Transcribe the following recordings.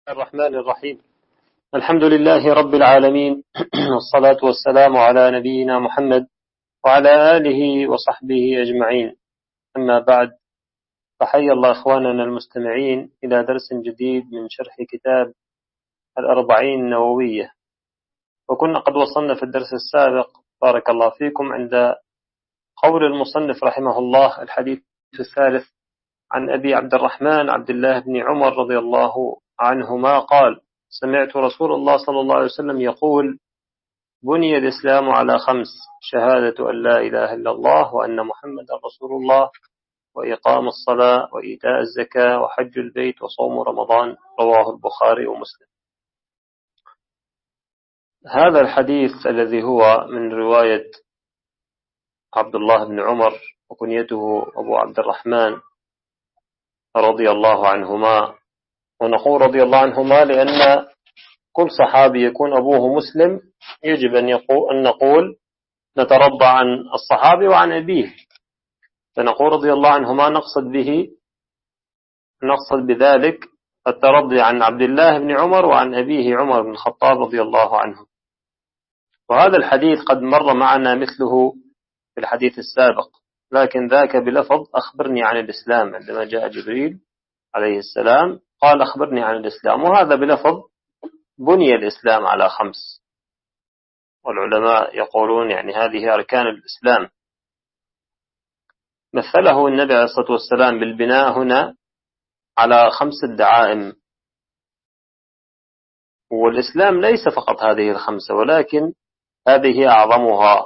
الرحمن الرحيم. الحمد لله رب العالمين والصلاة والسلام على نبينا محمد وعلى آله وصحبه أجمعين. أما بعد، فحي الله إخواننا المستمعين إلى درس جديد من شرح كتاب الأربعين النووية. وكنا قد وصلنا في الدرس السابق بارك الله فيكم عند قول المصنف رحمه الله الحديث الثالث عن أبي عبد الرحمن عبد الله بن عمر رضي الله عنهما قال: سمعت رسول الله صلى الله عليه وسلم يقول: بني الإسلام على 5: شهادة أن لا إله إلا الله وأن محمدا رسول الله وإقام الصلاة وإيتاء الزكاة وحج البيت وصوم رمضان. رواه البخاري ومسلم. هذا الحديث الذي هو من رواية عبد الله بن عمر وكنيته أبو عبد الرحمن رضي الله عنهما، ونقول رضي الله عنهما لأن كل صحابي يكون أبوه مسلم يجب أن نقول نترضى عن الصحابي وعن أبيه، فنقول رضي الله عنهما نقصد بذلك الترضي عن عبد الله بن عمر وعن أبيه عمر بن الخطاب رضي الله عنه. وهذا الحديث قد مر معنا مثله في الحديث السابق، لكن ذاك بلفظ أخبرني عن الإسلام، عندما جاء جبريل عليه السلام قال أخبرني عن الإسلام، وهذا بلفظ بني الإسلام على 5. والعلماء يقولون يعني هذه أركان الإسلام. مثله النبي عليه الصلاة والسلام بالبناء هنا على 5 دعائم، والإسلام ليس فقط هذه 5 ولكن هذه أعظمها.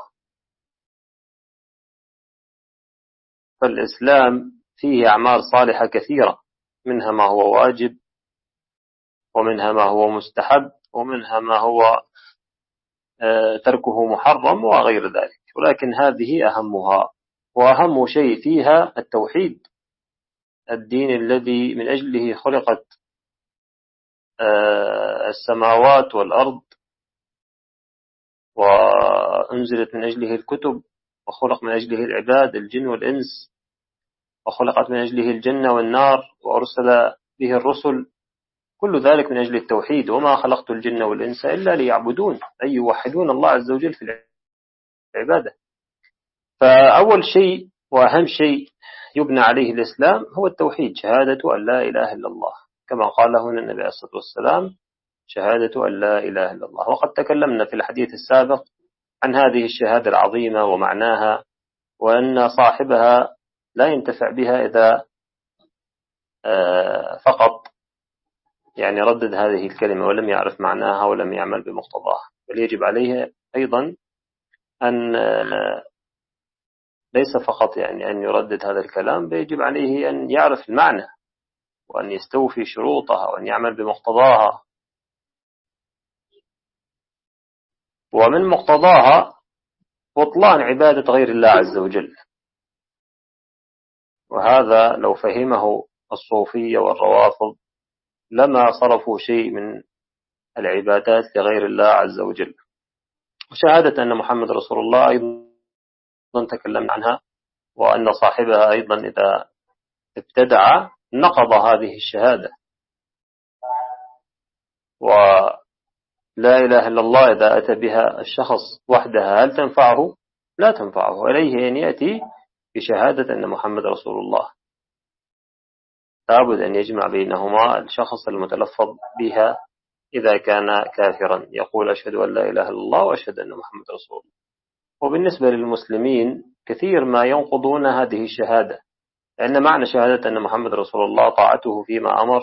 فالإسلام فيه أعمال صالحة كثيرة، منها ما هو واجب ومنها ما هو مستحب ومنها ما هو تركه محرم وغير ذلك، ولكن هذه أهمها، وأهم شيء فيها التوحيد، الدين الذي من أجله خلقت السماوات والأرض وأنزلت من أجله الكتب، وخلق من أجله العباد الجن والإنس، وخلقت من أجله الجنة والنار، وأرسل به الرسل، كل ذلك من أجل التوحيد. وما خلقت الجن والإنس إلا ليعبدون، أي يوحدون الله عز وجل في العبادة. فأول شيء وأهم شيء يبنى عليه الإسلام هو التوحيد، شهادة أن لا إله إلا الله، كما قال هنا النبي عليه الصلاة والسلام: شهادة أن لا إله إلا الله. وقد تكلمنا في الحديث السابق عن هذه الشهادة العظيمة ومعناها، وأن صاحبها لا ينتفع بها إذا فقط يعني ردد هذه الكلمة ولم يعرف معناها ولم يعمل بمقتضاها، بل يجب عليه أيضا أن ليس فقط يعني أن يردد هذا الكلام، بل يجب عليه أن يعرف المعنى وأن يستوفي شروطها وأن يعمل بمقتضاها. ومن مقتضاها بطلان عبادة غير الله عز وجل، وهذا لو فهمه الصوفية والروافض لما صرفوا شيء من العبادات لغير الله عز وجل. وشهادة أن محمد رسول الله أيضا تكلمنا عنها، وأن صاحبها أيضا إذا ابتدع نقض هذه الشهادة. ولا إله إلا الله إذا أتى بها الشخص وحدها هل تنفعه؟ لا تنفعه، عليه أن يأتي بشهادة أن محمد رسول الله. لابد أن يجمع بينهما الشخص المتلفظ بها إذا كان كافرا، يقول أشهد أن لا إله إلا الله وأشهد أن محمد رسول الله. وبالنسبة للمسلمين كثير ما ينقضون هذه الشهادة، لأن معنى شهادة أن محمد رسول الله طاعته فيما أمر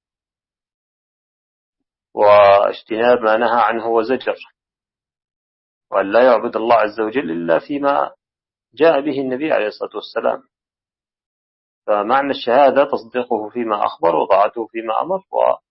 واجتناب ما نهى عنه وزجر، وأن لا يعبد الله عز وجل إلا فيما جاء به النبي عليه الصلاة والسلام. فمعنى الشهادة تصديقه فيما أخبر وطاعته فيما أمر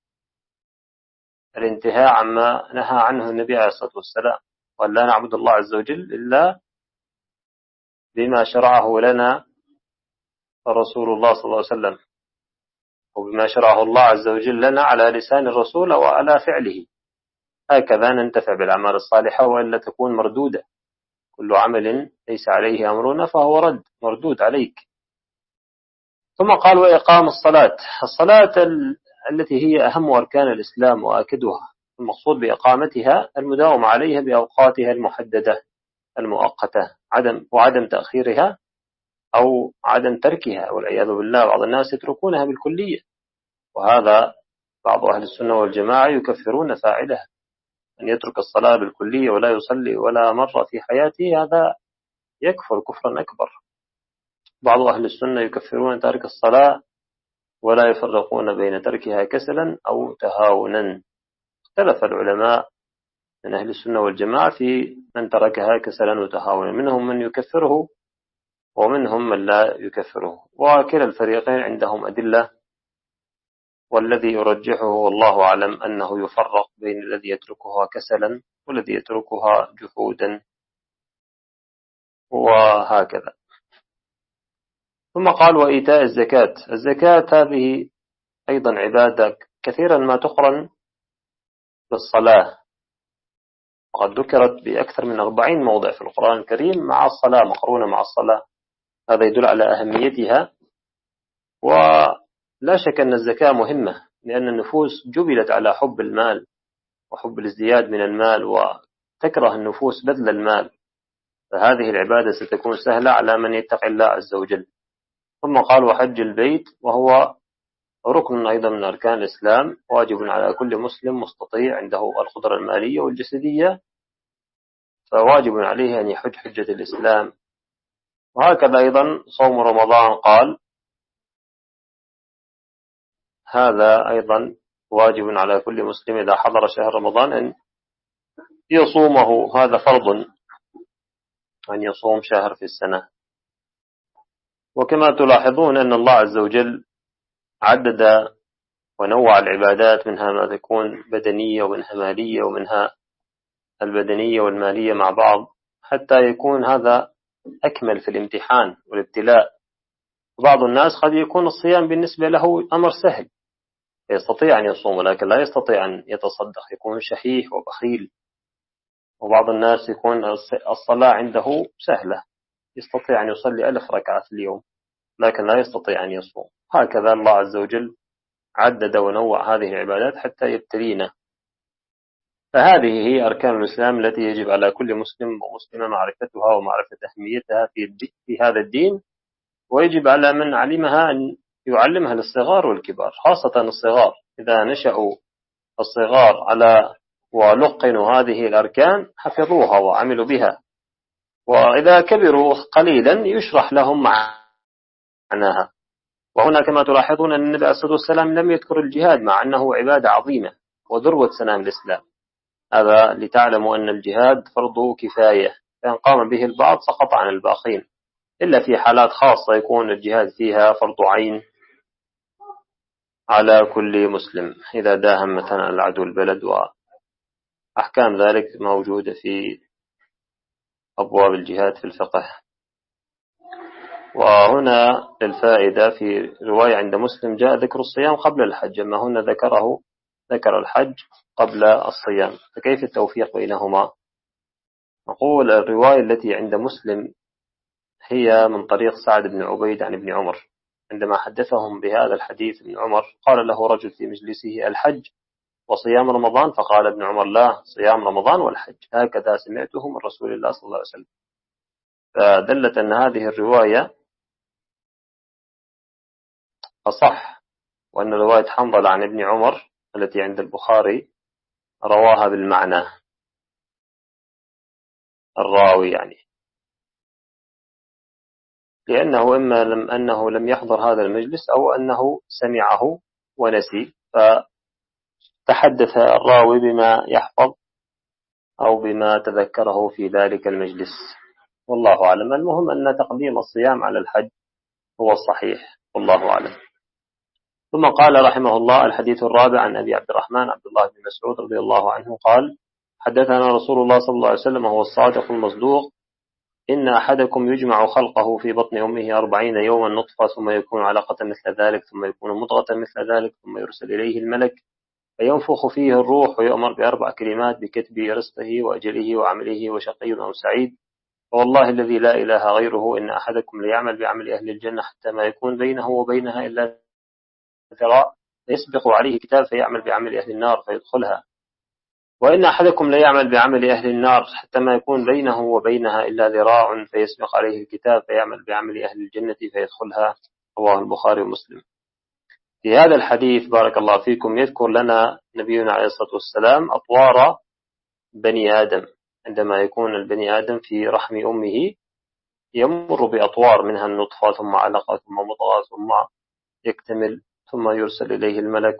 والانتهاء عما نهى عنه النبي عليه الصلاة والسلام، وأن لا نعبد الله عز وجل إلا بما شرعه لنا رسول الله صلى الله عليه وسلم، وبما شرعه الله عز وجل لنا على لسان الرسول وعلى فعله. هكذا ننتفع بالأعمال الصالحة، وإلا تكون مردودة. كل عمل ليس عليه أمرنا فهو رد، مردود عليك. ثم قال: وإقام الصلاة. الصلاة التي هي أهم أركان الإسلام وآكدها. المقصود بإقامتها المداومة عليها بأوقاتها المحددة المؤقتة، وعدم تأخيرها أو عدم تركها والعياذ بالله. بعض الناس يتركونها بالكلية، وهذا بعض أهل السنة والجماعة يكفرون فاعله. أن يترك الصلاة بالكلية ولا يصلي ولا مرة في حياته، هذا يكفر كفرا أكبر. بعض أهل السنة يكفرون تارك الصلاة ولا يفرقون بين تركها كسلا أو تهاونا. اختلف العلماء من أهل السنة والجماعة في من تركها كسلا وتهاونا، منهم من يكفره ومنهم من لا يكفره، وكلا الفريقين عندهم أدلة، والذي يرجحه والله أعلم أنه يفرق بين الذي يتركها كسلا والذي يتركها جحودا، وهكذا. ثم قال وإيتاء الزكاة. الزكاة هذه أيضا عبادة كثيرا ما تقرن بالصلاة، وقد ذكرت بأكثر من 40 موضع في القرآن الكريم مع الصلاة، مقرونة مع الصلاة. هذا يدل على أهميتها. ولا شك أن الزكاة مهمة، لأن النفوس جبلت على حب المال وحب الازدياد من المال، وتكره النفوس بذل المال، فهذه العبادة ستكون سهلة على من يتقي الله عز وجل. ثم قال وحج البيت، وهو ركن أيضا من أركان الإسلام، واجب على كل مسلم مستطيع عنده القدرة المالية والجسدية، فواجب عليه أن يحج حجة الإسلام. وهكذا أيضا صوم رمضان، قال هذا أيضا واجب على كل مسلم إذا حضر شهر رمضان أن يصومه، هذا فرض أن يصوم شهر في السنة. وكما تلاحظون أن الله عز وجل عدد ونوع العبادات، منها ما تكون بدنية ومنها مالية، ومنها البدنية والمالية مع بعض، حتى يكون هذا أكمل في الامتحان والابتلاء. وبعض الناس قد يكون الصيام بالنسبة له أمر سهل، يستطيع أن يصوم ولكن لا يستطيع أن يتصدق، يكون شحيح وبخيل. وبعض الناس يكون الصلاة عنده سهلة، يستطيع أن يصلي 1000 ركعة في اليوم لكن لا يستطيع أن يصوم. هكذا الله عز وجل عدد ونوع هذه العبادات حتى يبتلينا. فهذه هي أركان الإسلام التي يجب على كل مسلم ومسلمة معرفتها ومعرفة أهميتها في هذا الدين، ويجب على من علمها أن يعلمها للصغار والكبار، خاصة الصغار. إذا نشأوا الصغار على ولقنوا هذه الأركان حفظوها وعملوا بها، وإذا كبروا قليلا يشرح لهم معناها. وهنا كما تلاحظون أن النبي عليه الصلاة والسلام لم يذكر الجهاد، مع أنه عبادة عظيمة وذروة سنام الإسلام. هذا لتعلموا أن الجهاد فرض كفاية، فإن قام به البعض سقط عن الباقين، إلا في حالات خاصة يكون الجهاد فيها فرض عين على كل مسلم، إذا داهم مثلا العدو البلد، وأحكام ذلك موجودة في أبواب الجهاد في الفقه. وهنا للفائدة في رواية عند مسلم جاء ذكر الصيام قبل الحج، أما هنا ذكر الحج قبل الصيام، فكيف التوفيق بينهما؟ نقول الرواية التي عند مسلم هي من طريق سعد بن عبيد عن ابن عمر، عندما حدثهم بهذا الحديث ابن عمر قال له رجل في مجلسه الحج وصيام رمضان، فقال ابن عمر لا، صيام رمضان والحج، هكذا سمعته من رسول الله صلى الله عليه وسلم. فدلت أن هذه الرواية أصح، وأن رواية حنظلة عن ابن عمر التي عند البخاري رواها بالمعنى، الراوي يعني، لأنه إما أنه لم يحضر هذا المجلس أو أنه سمعه ونسي، فتحدث الراوي بما يحفظ أو بما تذكره في ذلك المجلس، والله أعلم. المهم أن تقديم الصيام على الحج هو الصحيح، والله أعلم. ثم قال رحمه الله الحديث الرابع عن أبي عبد الرحمن عبد الله بن مسعود رضي الله عنه قال حدثنا رسول الله صلى الله عليه وسلم هو الصادق المصدوق إن أحدكم يجمع خلقه في بطن أمه 40 يوما نطفة ثم يكون علقة مثل ذلك ثم يكون مضغة مثل ذلك ثم يرسل إليه الملك فينفخ فيه الروح ويؤمر ب4 كلمات بكتب رزقه وأجله وعمله وشقي أو سعيد. والله الذي لا إله غيره إن أحدكم ليعمل بعمل أهل الجنة حتى ما يكون بينه وبينها إلا ذراع يسبق عليه كتاب فيعمل بعمل أهل النار فيدخلها، وإن أحدكم لا يعمل بعمل أهل النار حتى ما يكون بينه وبينها إلا ذراع فيسبق عليه الكتاب فيعمل بعمل أهل الجنة فيدخلها. رواه البخاري ومسلم. في هذا الحديث بارك الله فيكم يذكر لنا نبينا عليه الصلاة والسلام أطوار بني آدم. عندما يكون البني آدم في رحم أمه يمر بأطوار، منها النطفة ثم علقة ثم مضغة ثم يكتمل ثم يرسل إليه الملك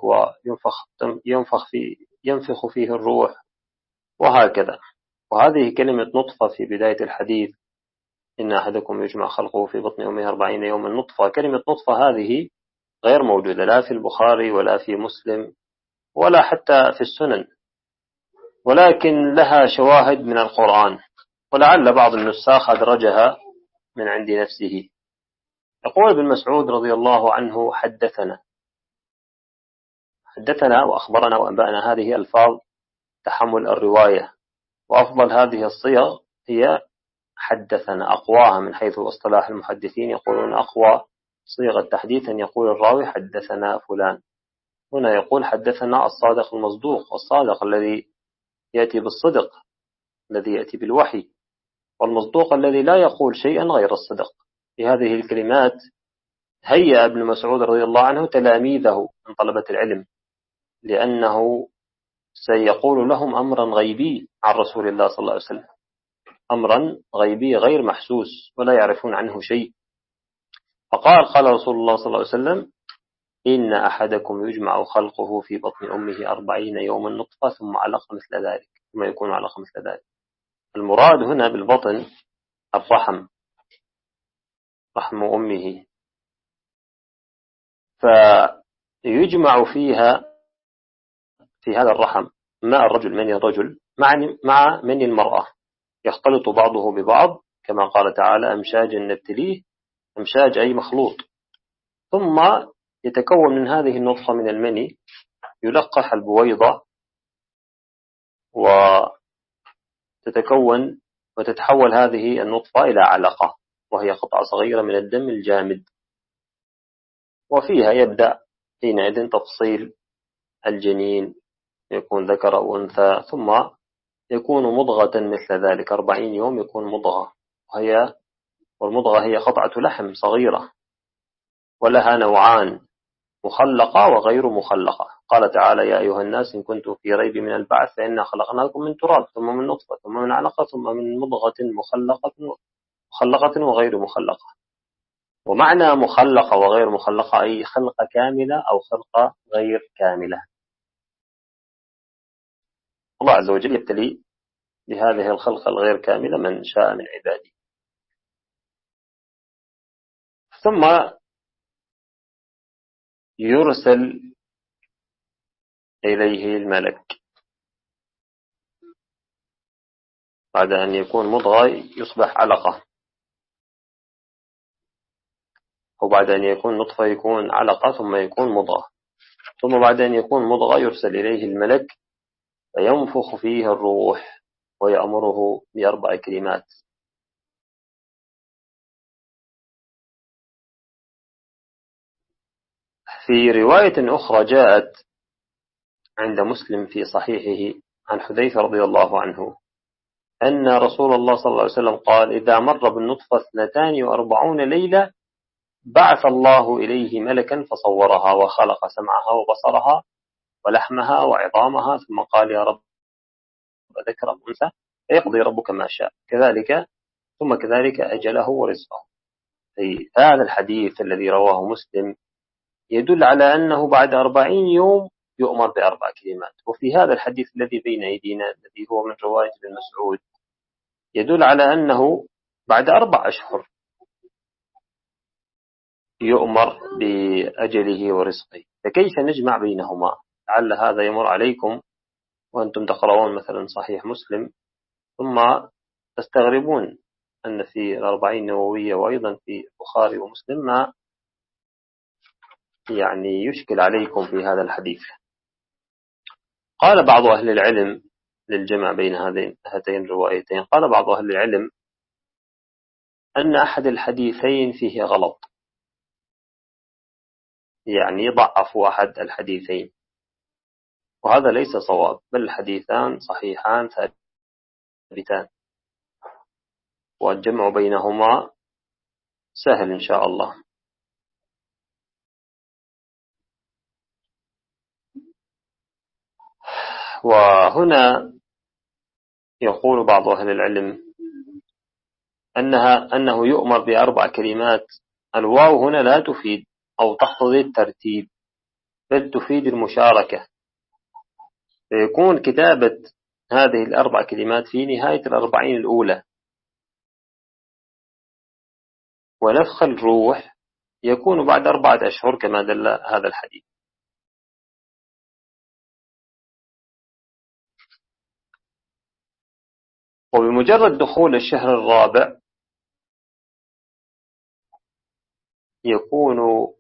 ينفخ فيه الروح وهكذا. وهذه كلمة نطفة في بداية الحديث، إن أحدكم يجمع خلقه في بطن أمه 40 يوما نطفة، كلمة نطفة هذه غير موجودة لا في البخاري ولا في مسلم ولا حتى في السنن، ولكن لها شواهد من القرآن، ولعل بعض النساخ أدرجها من عند نفسه. يقول ابن مسعود رضي الله عنه حدثنا وأخبرنا وأنبأنا، هذه ألفاظ تحمل الرواية، وأفضل هذه الصيغ هي حدثنا، أقواها من حيث اصطلاح المحدثين، يقولون أقوى صيغة تحديثا يقول الراوي حدثنا فلان. هنا يقول حدثنا الصادق المصدوق، الصادق الذي يأتي بالصدق، الذي يأتي بالوحي، والمصدوق الذي لا يقول شيئا غير الصدق. في هذه الكلمات هيأ ابن مسعود رضي الله عنه تلاميذه من طلبة العلم، لأنه سيقول لهم أمرا غيبي عن رسول الله صلى الله عليه وسلم، أمرا غيبي غير محسوس ولا يعرفون عنه شيء. قال رسول الله صلى الله عليه وسلم: إن أحدكم يجمع خلقه في بطن أمه 40 يوما نطفة ثم علقة مثل ذلك، ثم يكون علقة مثل ذلك. المراد هنا بالبطن الرحم، رحم أمه، فيجمع فيها في هذا الرحم ماء الرجل، من الرجل مع من المرأة، يختلط بعضه ببعض كما قال تعالى: أمشاجا نبتليه، أمشاج أي مخلوط، ثم يتكون من هذه النطفة من المني، يلقح البويضة وتتكون وتتحول هذه النطفة إلى علقة، وهي قطعة صغيرة من الدم الجامد، وفيها يبدأ حينئذ تفصيل الجنين، يكون ذكر أو أنثى، ثم يكون مضغة مثل ذلك 40 يوم يكون مضغة، والمضغة هي قطعة لحم صغيرة، ولها نوعان: مخلقة وغير مخلقة. قال تعالى: يا أيها الناس إن كنتم في ريب من البعث فإنا خلقناكم من تراب ثم من نطفة ثم من علقة ثم من مضغة مخلقة وغير مخلقة. ومعنى مخلقة وغير مخلقة أي خلقة كاملة أو خلقة غير كاملة. الله عز وجل يبتلي بهذه الخلقة الغير كاملة من شاء من عباده. ثم يرسل إليه الملك بعد أن يكون مضغة يصبح علقة، وبعد أن يكون نطفة يكون علقة ثم يكون مضغة، ثم بعد أن يكون مضغة يرسل إليه الملك فينفخ فيه الروح ويأمره ب4 كلمات. في رواية أخرى جاءت عند مسلم في صحيحه عن حذيفة رضي الله عنه أن رسول الله صلى الله عليه وسلم قال: إذا مر بالنطفة 42 ليلة بعث الله إليه ملكا فصورها وخلق سمعها وبصرها ولحمها وعظامها، ثم قال: يا رب ذكر أنثى، فيقضي ربك ما شاء، ثم كذلك أجله ورزقه. هذا الحديث الذي رواه مسلم يدل على أنه بعد 40 يوم يؤمر ب4 كلمات. وفي هذا الحديث الذي بين أيدينا الذي هو من رواية ابن مسعود يدل على أنه بعد 4 أشهر يؤمر بأجله ورزقه، فكيف نجمع بينهما؟ لعل هذا يمر عليكم وأنتم تقرؤون مثلا صحيح مسلم، ثم تستغربون أن في 40 نووية وأيضا في البخاري ومسلم ما يعني يشكل عليكم في هذا الحديث. قال بعض أهل العلم للجمع بين هاتين الروايتين، قال بعض أهل العلم أن أحد الحديثين فيه غلط، يعني ضعفوا أحد الحديثين، وهذا ليس صواب، بل الحديثان صحيحان ثابتان، والجمع بينهما سهل إن شاء الله. وهنا يقول بعض أهل العلم أنه يؤمر بأربع كلمات. الواو هنا لا تفيد أو تقتضي الترتيب، بل تفيد المشاركة، فيكون كتابة هذه الأربع كلمات في نهاية الأربعين الأولى. ونفخ الروح يكون بعد 4 أشهر كما دل هذا الحديث. وبمجرد دخول الشهر الرابع يكون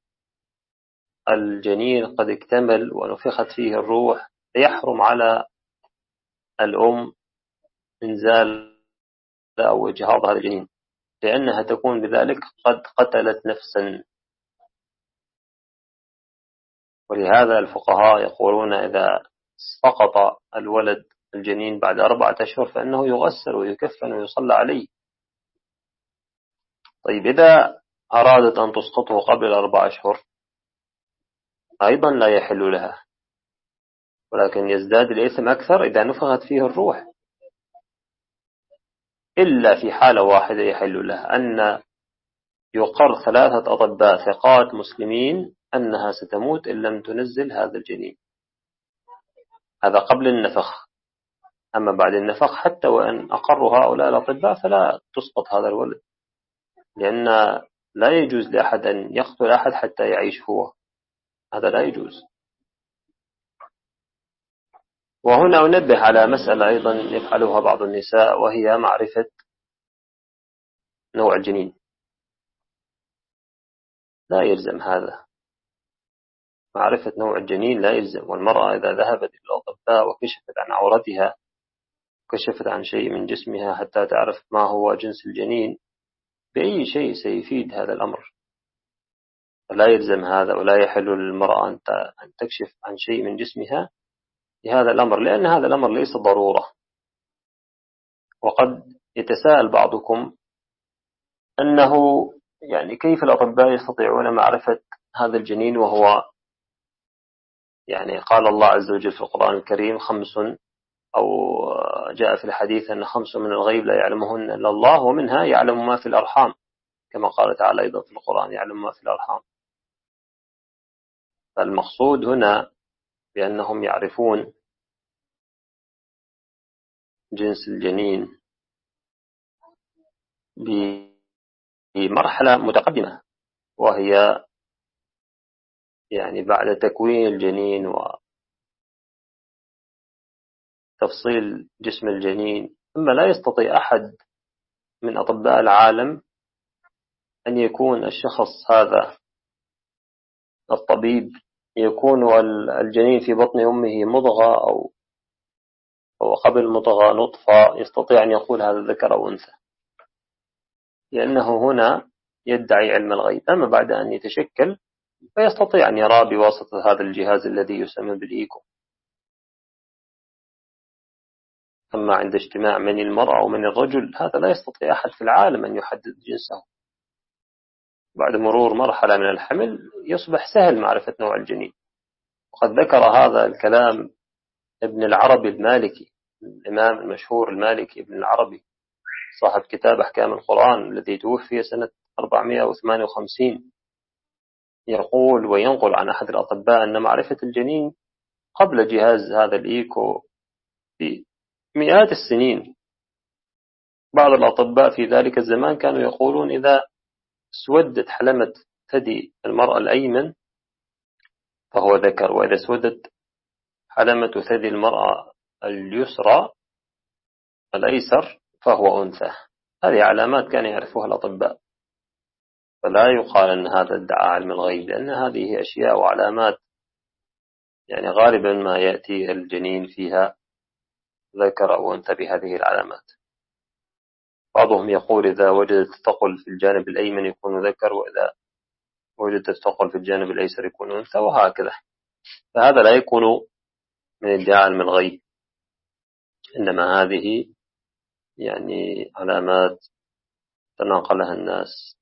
الجنين قد اكتمل ونفخت فيه الروح، فيحرم على الأم إنزال أو إجهاض هذا الجنين، لأنها تكون بذلك قد قتلت نفسا. ولهذا الفقهاء يقولون إذا سقط الولد الجنين بعد 4 أشهر فإنه يغسل ويكفن ويصلى عليه. طيب إذا أرادت أن تسقطه قبل 4 أشهر أيضا لا يحل لها، ولكن يزداد الإثم أكثر إذا نفخت فيه الروح، إلا في حالة واحدة يحل لها، أن يقر 3 أطباء ثقات مسلمين أنها ستموت إن لم تنزل هذا الجنين. هذا قبل النفخ. أما بعد النفخ حتى وإن أقروا هؤلاء الأطباء فلا تسقط هذا الولد، لأن لا يجوز لأحد أن يقتل أحد حتى يعيش هو، هذا لا يجوز. وهنا أنبه على مسألة أيضا يفعلها بعض النساء، وهي معرفة نوع الجنين. لا يلزم هذا، معرفة نوع الجنين لا يلزم. والمرأة إذا ذهبت إلى الأطباء وكشفت عن عورتها، كشفت عن شيء من جسمها حتى تعرف ما هو جنس الجنين، بأي شيء سيفيد هذا الأمر. لا يلزم هذا، ولا يحل للمرأة أن تكشف عن شيء من جسمها لهذا الأمر، لأن هذا الأمر ليس ضرورة. وقد يتساءل بعضكم أنه يعني كيف الأطباء يستطيعون معرفة هذا الجنين، وهو يعني قال الله عز وجل في القرآن الكريم 5، أو جاء في الحديث أن 5 من الغيب لا يعلمهن إلا الله، ومنها يعلم ما في الأرحام، كما قال تعالى أيضا في القرآن يعلم ما في الأرحام. فالمقصود هنا بأنهم يعرفون جنس الجنين بمرحلة متقدمة، وهي يعني بعد تكوين الجنين وتفصيل جسم الجنين. أما لا يستطيع أحد من أطباء العالم أن يكون الشخص هذا الطبيب يكون الجنين في بطن أمه مضغة أو قبل المضغة نطفة يستطيع أن يقول هذا ذكر أو أنثى، لأنه هنا يدعي علم الغيب. أما بعد أن يتشكل فيستطيع أن يرى بواسطة هذا الجهاز الذي يسمى بالإيكو. أما عند اجتماع من المرأة ومن الرجل هذا لا يستطيع أحد في العالم أن يحدد جنسه. بعد مرور مرحلة من الحمل يصبح سهل معرفة نوع الجنين. وقد ذكر هذا الكلام ابن العربي المالكي، الإمام المشهور المالكي ابن العربي صاحب كتاب أحكام القرآن الذي توفي سنة 458. يقول وينقل عن أحد الأطباء أن معرفة الجنين قبل جهاز هذا الإيكو بمئات السنين. بعض الأطباء في ذلك الزمان كانوا يقولون إذا اسودت حلمة ثدي المرأة الأيمن فهو ذكر، وإذا اسودت حلمة ثدي المرأة اليسرى الأيسر فهو أنثى. هذه علامات كان يعرفها الأطباء، فلا يقال أن هذا ادعاء علم الغيب، لأن هذه أشياء وعلامات يعني غالبا ما يأتي الجنين فيها ذكر أو أنثى بهذه العلامات. بعضهم يقول إذا وجدت ثقل في الجانب الأيمن يكون ذكر، وإذا وجدت ثقل في الجانب الأيسر يكون أنثى، وهكذا. فهذا لا يكون من ادعاء علم الغيب، إنما هذه يعني علامات تناقلها الناس.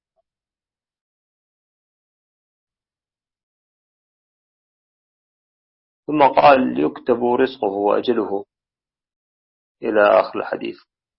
ثم قال: يكتب رزقه وأجله إلى آخر الحديث.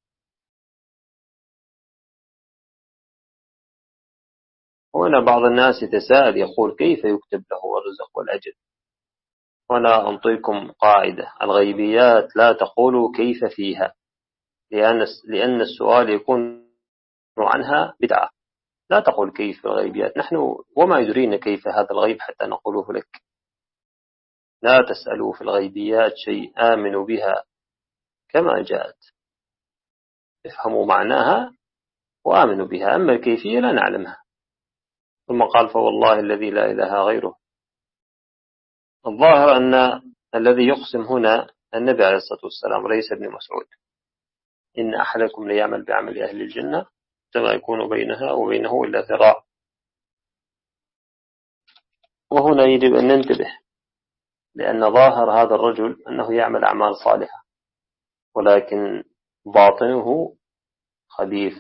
وهنا بعض الناس يتساءل يقول: كيف يكتب له الرزق والأجل؟ وأنا أنطيكم قاعدة: الغيبيات لا تقولوا كيف فيها، لأن السؤال يكون عنها بدعة. لا تقول كيف في الغيبيات، نحن وما يدرينا كيف هذا الغيب حتى نقوله لك. لا تسألوا في الغيبيات شيء، آمنوا بها كما جاءت، افهموا معناها وآمنوا بها، أما الكيفية لا نعلمها. ثم قال: فوالله الذي لا إله غيره. الظاهر أن الذي يقسم هنا النبي عليه الصلاة والسلام وليس ابن مسعود. إن أحدكم ليعمل بعمل أهل الجنة فما يكون بينها وبينه إلا ذراع. وهنا يجب أن ننتبه، لأن ظاهر هذا الرجل أنه يعمل أعمال صالحة، ولكن باطنه خبيث،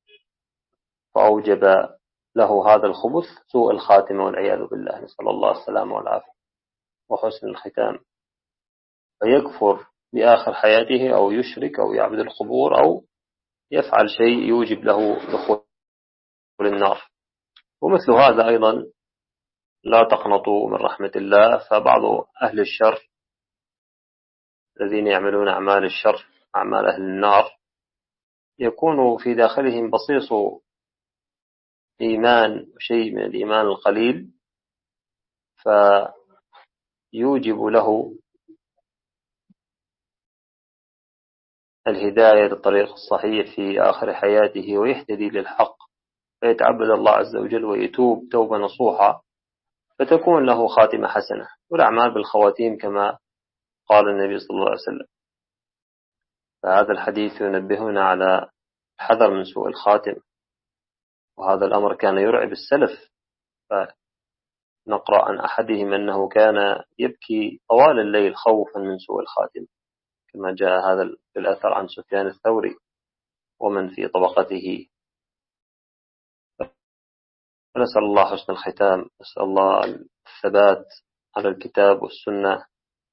فأوجب له هذا الخبث سوء الخاتمة والعياذ بالله، نسأل الله السلامة والعافية وحسن الختام، فيكفر بآخر حياته، أو يشرك، أو يعبد القبور، أو يفعل شيء يوجب له دخول النار. ومثل هذا أيضا لا تقنطوا من رحمة الله، فبعض أهل الشر الذين يعملون أعمال الشر، أعمال أهل النار، يكون في داخلهم بصيص إيمان وشيء من الإيمان القليل، فيوجب له الهداية للطريق الصحيح في آخر حياته، ويهتدي للحق، فيتعبد الله عز وجل ويتوب توبة نصوحة، فتكون له خاتمة حسنة. والأعمال بالخواتيم كما قال النبي صلى الله عليه وسلم. فهذا الحديث ينبهنا على الحذر من سوء الخاتم، وهذا الأمر كان يرعب السلف. فنقرأ عن أحدهم أنه كان يبكي طوال الليل خوفا من سوء الخاتم، كما جاء هذا في الأثر عن سفيان الثوري ومن في طبقته. نسأل الله حسن الختام، نسأل الله الثبات على الكتاب والسنة،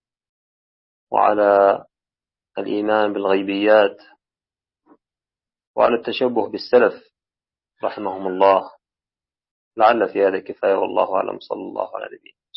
وعلى الإيمان بالغيبيات، وعلى التشبه بالسلف رحمهم الله. لعل في هذا كفاية، والله أعلم. صلى الله على نبينا.